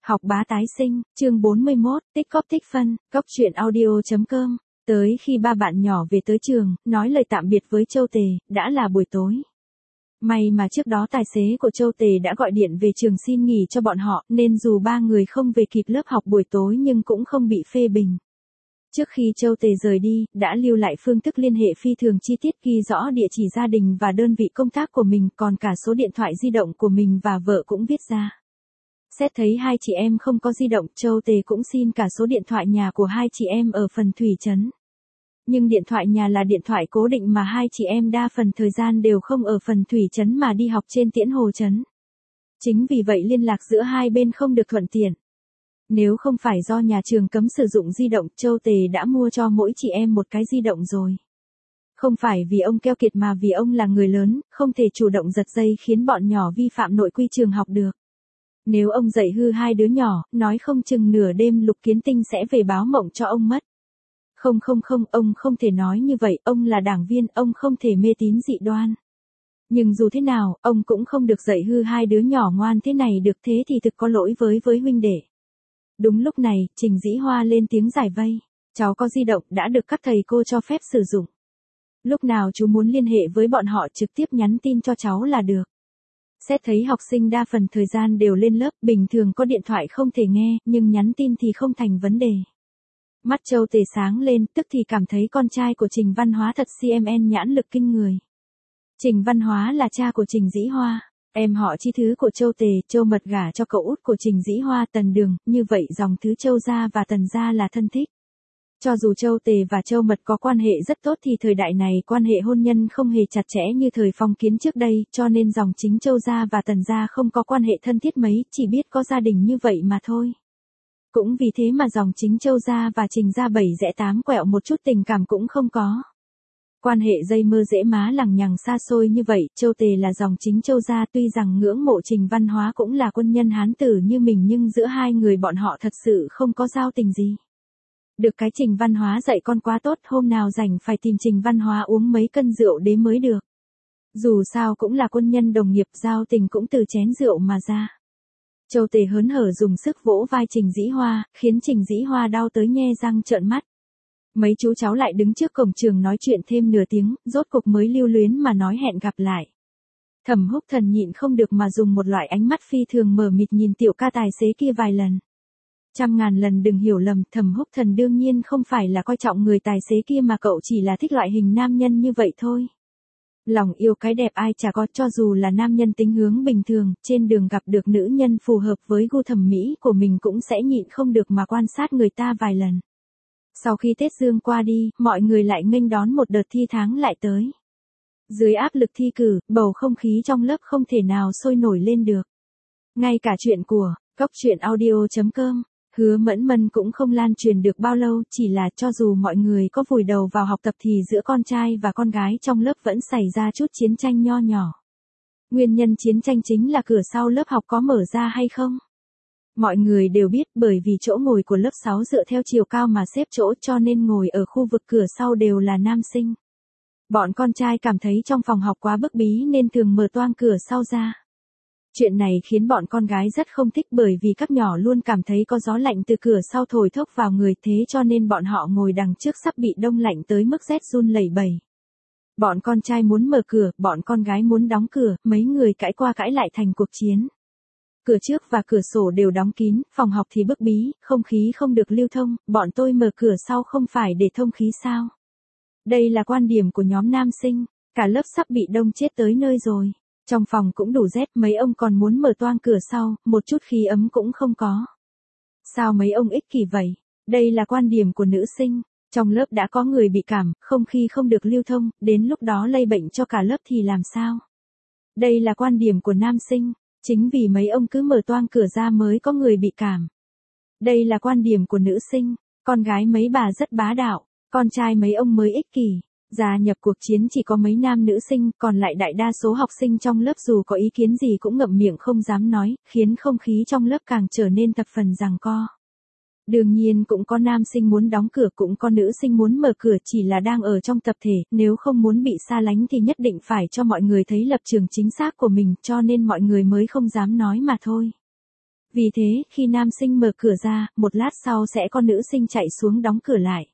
Học bá tái sinh, chương 41, tích cóp tích phân, cóc truyện audio.com. Tới khi ba bạn nhỏ về tới trường, nói lời tạm biệt với Châu Tề, đã là buổi tối. May mà trước đó tài xế của Châu Tề đã gọi điện về trường xin nghỉ cho bọn họ, nên dù ba người không về kịp lớp học buổi tối nhưng cũng không bị phê bình. Trước khi Châu Tề rời đi, đã lưu lại phương thức liên hệ phi thường chi tiết, ghi rõ địa chỉ gia đình và đơn vị công tác của mình, còn cả số điện thoại di động của mình và vợ cũng viết ra. Xét thấy hai chị em không có di động, Châu Tề cũng xin cả số điện thoại nhà của hai chị em ở phần Thủy Trấn. Nhưng điện thoại nhà là điện thoại cố định mà hai chị em đa phần thời gian đều không ở phần Thủy Trấn mà đi học trên Tiễn Hồ Trấn. Chính vì vậy liên lạc giữa hai bên không được thuận tiện. Nếu không phải do nhà trường cấm sử dụng di động, Châu Tề đã mua cho mỗi chị em một cái di động rồi. Không phải vì ông keo kiệt mà vì ông là người lớn, không thể chủ động giật dây khiến bọn nhỏ vi phạm nội quy trường học được. Nếu ông dạy hư hai đứa nhỏ, nói không chừng nửa đêm Lục Kiến Tinh sẽ về báo mộng cho ông mất. Không, ông không thể nói như vậy, ông là đảng viên, ông không thể mê tín dị đoan. Nhưng dù thế nào, ông cũng không được dạy hư hai đứa nhỏ ngoan thế này được, thế thì thực có lỗi với huynh đệ. Đúng lúc này, Trình Dĩ Hoa lên tiếng giải vây. Cháu có di động, đã được các thầy cô cho phép sử dụng. Lúc nào chú muốn liên hệ với bọn họ trực tiếp nhắn tin cho cháu là được. Xét thấy học sinh đa phần thời gian đều lên lớp, bình thường có điện thoại không thể nghe, nhưng nhắn tin thì không thành vấn đề. Mắt Châu Tề sáng lên, tức thì cảm thấy con trai của Trình Văn Hóa thật CMN nhãn lực kinh người. Trình Văn Hóa là cha của Trình Dĩ Hoa, em họ chi thứ của Châu Tề, Châu Mật gả cho cậu út của Trình Dĩ Hoa, Tần Đường, như vậy dòng thứ Châu gia và Tần gia là thân thích. Cho dù Châu Tề và Châu Mật có quan hệ rất tốt thì thời đại này quan hệ hôn nhân không hề chặt chẽ như thời phong kiến trước đây, cho nên dòng chính Châu gia và Tần gia không có quan hệ thân thiết mấy, chỉ biết có gia đình như vậy mà thôi. Cũng vì thế mà dòng chính Châu gia và Trình gia 7 rẽ 8 quẹo một chút tình cảm cũng không có. Quan hệ dây mơ rễ má lằng nhằng xa xôi như vậy, Châu Tề là dòng chính Châu gia, tuy rằng ngưỡng mộ Trình Văn Hóa cũng là quân nhân hán tử như mình, nhưng giữa hai người bọn họ thật sự không có giao tình gì. Được cái Trình Văn Hóa dạy con quá tốt, hôm nào rảnh phải tìm Trình Văn Hóa uống mấy cân rượu đế mới được. Dù sao cũng là quân nhân đồng nghiệp, giao tình cũng từ chén rượu mà ra. Châu Tề hớn hở dùng sức vỗ vai Trình Dĩ Hoa, khiến Trình Dĩ Hoa đau tới nhe răng trợn mắt. Mấy chú cháu lại đứng trước cổng trường nói chuyện thêm nửa tiếng, rốt cục mới lưu luyến mà nói hẹn gặp lại. Thẩm Húc Thần nhịn không được mà dùng một loại ánh mắt phi thường mờ mịt nhìn tiểu ca tài xế kia vài lần. Trăm ngàn lần đừng hiểu lầm, Thẩm Húc Thần đương nhiên không phải là coi trọng người tài xế kia mà cậu chỉ là thích loại hình nam nhân như vậy thôi. Lòng yêu cái đẹp ai chả có, cho dù là nam nhân tính hướng bình thường, trên đường gặp được nữ nhân phù hợp với gu thẩm mỹ của mình cũng sẽ nhịn không được mà quan sát người ta vài lần. Sau khi Tết Dương qua đi, mọi người lại nghênh đón một đợt thi tháng lại tới. Dưới áp lực thi cử, bầu không khí trong lớp không thể nào sôi nổi lên được. Ngay cả chuyện của cóc truyện audio.com, Hứa Mẫn Mân cũng không lan truyền được bao lâu, chỉ là cho dù mọi người có vùi đầu vào học tập thì giữa con trai và con gái trong lớp vẫn xảy ra chút chiến tranh nho nhỏ. Nguyên nhân chiến tranh chính là cửa sau lớp học có mở ra hay không. Mọi người đều biết, bởi vì chỗ ngồi của lớp 6 dựa theo chiều cao mà xếp chỗ, cho nên ngồi ở khu vực cửa sau đều là nam sinh. Bọn con trai cảm thấy trong phòng học quá bức bí nên thường mở toang cửa sau ra. Chuyện này khiến bọn con gái rất không thích, bởi vì các nhỏ luôn cảm thấy có gió lạnh từ cửa sau thổi thốc vào người, thế cho nên bọn họ ngồi đằng trước sắp bị đông lạnh tới mức rét run lẩy bẩy. Bọn con trai muốn mở cửa, bọn con gái muốn đóng cửa, mấy người cãi qua cãi lại thành cuộc chiến. Cửa trước và cửa sổ đều đóng kín, phòng học thì bức bí, không khí không được lưu thông, bọn tôi mở cửa sau không phải để thông khí sao? Đây là quan điểm của nhóm nam sinh, cả lớp sắp bị đông chết tới nơi rồi. Trong phòng cũng đủ rét, mấy ông còn muốn mở toang cửa sau, một chút khí ấm cũng không có. Sao mấy ông ích kỷ vậy? Đây là quan điểm của nữ sinh. Trong lớp đã có người bị cảm, không khí không được lưu thông, đến lúc đó lây bệnh cho cả lớp thì làm sao? Đây là quan điểm của nam sinh. Chính vì mấy ông cứ mở toang cửa ra mới có người bị cảm. Đây là quan điểm của nữ sinh. Con gái mấy bà rất bá đạo, con trai mấy ông mới ích kỷ. Gia nhập cuộc chiến chỉ có mấy nam nữ sinh, còn lại đại đa số học sinh trong lớp dù có ý kiến gì cũng ngậm miệng không dám nói, khiến không khí trong lớp càng trở nên thập phần giằng co. Đương nhiên cũng có nam sinh muốn đóng cửa, cũng có nữ sinh muốn mở cửa, chỉ là đang ở trong tập thể, nếu không muốn bị xa lánh thì nhất định phải cho mọi người thấy lập trường chính xác của mình, cho nên mọi người mới không dám nói mà thôi. Vì thế, khi nam sinh mở cửa ra, một lát sau sẽ có nữ sinh chạy xuống đóng cửa lại.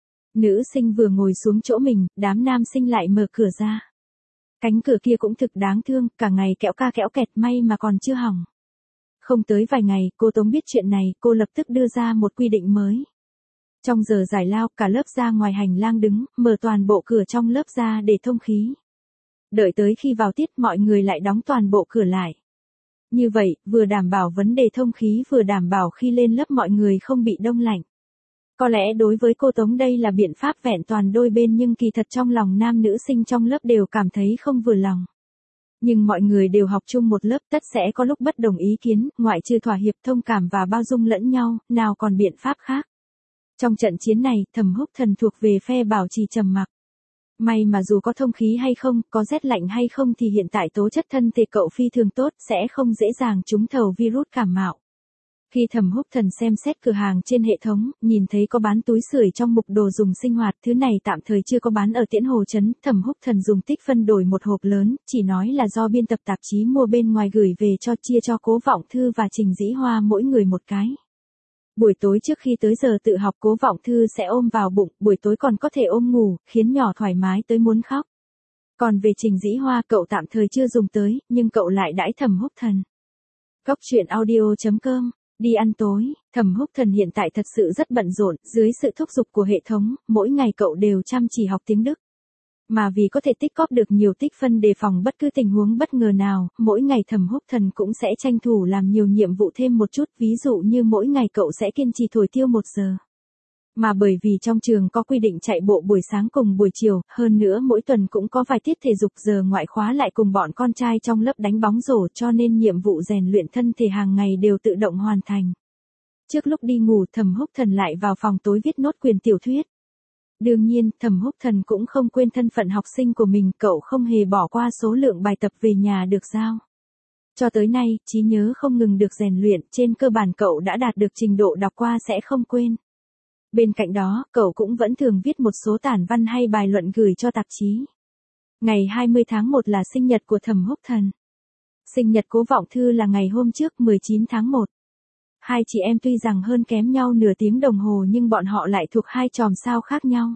Nữ sinh vừa ngồi xuống chỗ mình, đám nam sinh lại mở cửa ra. Cánh cửa kia cũng thực đáng thương, cả ngày kẽo ca kẽo kẹt, may mà còn chưa hỏng. Không tới vài ngày, cô Tống biết chuyện này, cô lập tức đưa ra một quy định mới. Trong giờ giải lao, cả lớp ra ngoài hành lang đứng, mở toàn bộ cửa trong lớp ra để thông khí. Đợi tới khi vào tiết, mọi người lại đóng toàn bộ cửa lại. Như vậy, vừa đảm bảo vấn đề thông khí, vừa đảm bảo khi lên lớp mọi người không bị đông lạnh. Có lẽ đối với cô Tống đây là biện pháp vẹn toàn đôi bên, nhưng kỳ thật trong lòng nam nữ sinh trong lớp đều cảm thấy không vừa lòng. Nhưng mọi người đều học chung một lớp, tất sẽ có lúc bất đồng ý kiến, ngoại trừ thỏa hiệp, thông cảm và bao dung lẫn nhau, nào còn biện pháp khác. Trong trận chiến này, Thẩm Húc Thần thuộc về phe bảo trì trầm mặc. May mà dù có thông khí hay không, có rét lạnh hay không thì hiện tại tố chất thân thể cậu phi thường tốt, sẽ không dễ dàng trúng thầu virus cảm mạo. Khi Thẩm Húc Thần xem xét cửa hàng trên hệ thống, nhìn thấy có bán túi sưởi trong mục đồ dùng sinh hoạt, thứ này tạm thời chưa có bán ở Tiễn Hồ trấn, Thẩm Húc Thần dùng tích phân đổi một hộp lớn, chỉ nói là do biên tập tạp chí mua bên ngoài gửi về cho, chia cho Cố Vọng Thư và Trình Dĩ Hoa mỗi người một cái. Buổi tối trước khi tới giờ tự học, Cố Vọng Thư sẽ ôm vào bụng, buổi tối còn có thể ôm ngủ, khiến nhỏ thoải mái tới muốn khóc. Còn về Trình Dĩ Hoa, cậu tạm thời chưa dùng tới, nhưng cậu lại đãi Thẩm Húc Thần. Góc truyện audio.com. Đi ăn tối, Thẩm Húc Thần hiện tại thật sự rất bận rộn, dưới sự thúc giục của hệ thống, mỗi ngày cậu đều chăm chỉ học tiếng Đức. Mà vì có thể tích cóp được nhiều tích phân đề phòng bất cứ tình huống bất ngờ nào, mỗi ngày Thẩm Húc Thần cũng sẽ tranh thủ làm nhiều nhiệm vụ thêm một chút, ví dụ như mỗi ngày cậu sẽ kiên trì thổi tiêu 1 giờ. Mà bởi vì trong trường có quy định chạy bộ buổi sáng cùng buổi chiều, hơn nữa mỗi tuần cũng có vài tiết thể dục, giờ ngoại khóa lại cùng bọn con trai trong lớp đánh bóng rổ, cho nên nhiệm vụ rèn luyện thân thể hàng ngày đều tự động hoàn thành. Trước lúc đi ngủ, Thẩm Húc Thần lại vào phòng tối viết nốt quyển tiểu thuyết. Đương nhiên, Thẩm Húc Thần cũng không quên thân phận học sinh của mình, cậu không hề bỏ qua số lượng bài tập về nhà được giao. Cho tới nay, trí nhớ không ngừng được rèn luyện, trên cơ bản cậu đã đạt được trình độ đọc qua sẽ không quên. Bên cạnh đó, cậu cũng vẫn thường viết một số tản văn hay bài luận gửi cho tạp chí. Ngày 20 tháng 1 là sinh nhật của Thẩm Húc Thần. Sinh nhật Cố Vọng Thư là ngày hôm trước 19 tháng 1. Hai chị em tuy rằng hơn kém nhau nửa tiếng đồng hồ nhưng bọn họ lại thuộc hai chòm sao khác nhau.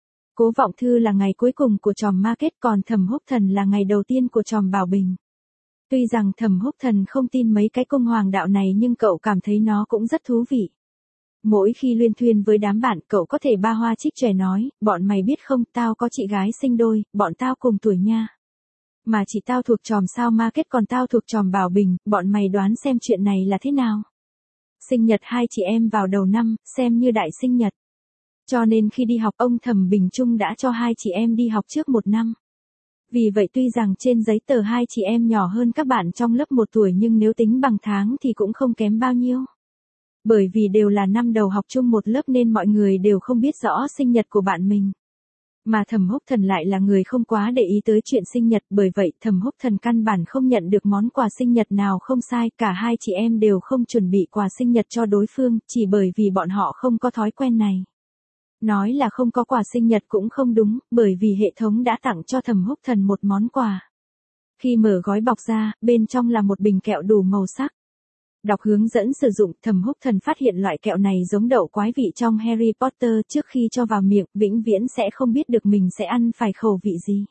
Cố Vọng Thư là ngày cuối cùng của chòm Market, còn Thẩm Húc Thần là ngày đầu tiên của chòm Bảo Bình. Tuy rằng Thẩm Húc Thần không tin mấy cái cung hoàng đạo này nhưng cậu cảm thấy nó cũng rất thú vị. Mỗi khi luyên thuyên với đám bạn, cậu có thể ba hoa trích chòe nói, bọn mày biết không, tao có chị gái sinh đôi, bọn tao cùng tuổi nha. Mà chị tao thuộc chòm sao Market còn tao thuộc chòm Bảo Bình, bọn mày đoán xem chuyện này là thế nào. Sinh nhật hai chị em vào đầu năm, xem như đại sinh nhật. Cho nên khi đi học, ông Thẩm Bình Trung đã cho hai chị em đi học trước 1 năm. Vì vậy tuy rằng trên giấy tờ hai chị em nhỏ hơn các bạn trong lớp 1 tuổi nhưng nếu tính bằng tháng thì cũng không kém bao nhiêu. Bởi vì đều là năm đầu học chung một lớp nên mọi người đều không biết rõ sinh nhật của bạn mình. Mà Thẩm Húc Thần lại là người không quá để ý tới chuyện sinh nhật, bởi vậy Thẩm Húc Thần căn bản không nhận được món quà sinh nhật nào. Không sai, cả hai chị em đều không chuẩn bị quà sinh nhật cho đối phương, chỉ bởi vì bọn họ không có thói quen này. Nói là không có quà sinh nhật cũng không đúng, bởi vì hệ thống đã tặng cho Thẩm Húc Thần một món quà. Khi mở gói bọc ra, bên trong là một bình kẹo đủ màu sắc. Đọc hướng dẫn sử dụng, Thẩm Húc Thần phát hiện loại kẹo này giống đậu quái vị trong Harry Potter, trước khi cho vào miệng, vĩnh viễn sẽ không biết được mình sẽ ăn phải khẩu vị gì.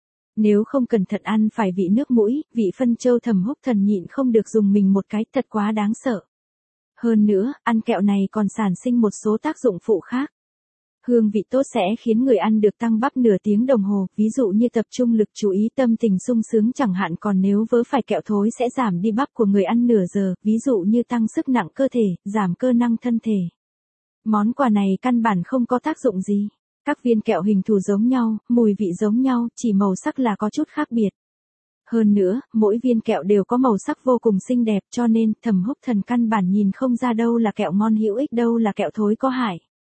Nếu không cẩn thận ăn phải vị nước mũi, vị phân trâu, Thẩm Húc Thần nhịn không được dùng mình một cái, thật quá đáng sợ. Hơn nữa, ăn kẹo này còn sản sinh một số tác dụng phụ khác. Hương vị tốt sẽ khiến người ăn được tăng bắp nửa tiếng đồng hồ, ví dụ như tập trung lực chú ý, tâm tình sung sướng chẳng hạn, còn nếu vớ phải kẹo thối sẽ giảm đi bắp của người ăn nửa giờ, ví dụ như tăng sức nặng cơ thể, giảm cơ năng thân thể. Món quà này căn bản không có tác dụng gì. Các viên kẹo hình thù giống nhau, mùi vị giống nhau, chỉ màu sắc là có chút khác biệt. Hơn nữa, mỗi viên kẹo đều có màu sắc vô cùng xinh đẹp, cho nên Thẩm Húc Thần căn bản nhìn không ra đâu là kẹo ngon hữu ích, đâu là kẹo thối có hại.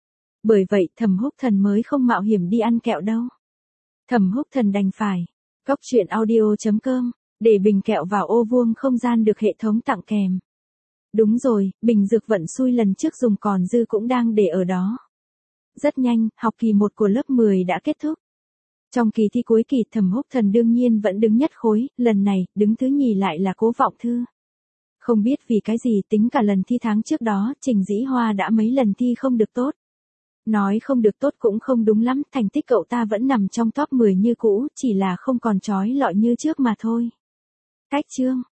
Bởi vậy Thẩm Húc Thần mới không mạo hiểm đi ăn kẹo đâu. Thẩm Húc Thần đành phải. Góc truyện audio.com. Để bình kẹo vào ô vuông không gian được hệ thống tặng kèm. Đúng rồi, bình dược vận xui lần trước dùng còn dư cũng đang để ở đó. Rất nhanh, học kỳ 1 của lớp 10 đã kết thúc. Trong kỳ thi cuối kỳ, Thẩm Húc Thần đương nhiên vẫn đứng nhất khối, lần này, đứng thứ nhì lại là Cố Vọng Thư. Không biết vì cái gì tính cả lần thi tháng trước đó, Trình Dĩ Hoa đã mấy lần thi không được tốt. Nói không được tốt cũng không đúng lắm, thành tích cậu ta vẫn nằm trong top 10 như cũ, chỉ là không còn chói lọi như trước mà thôi. Cách chương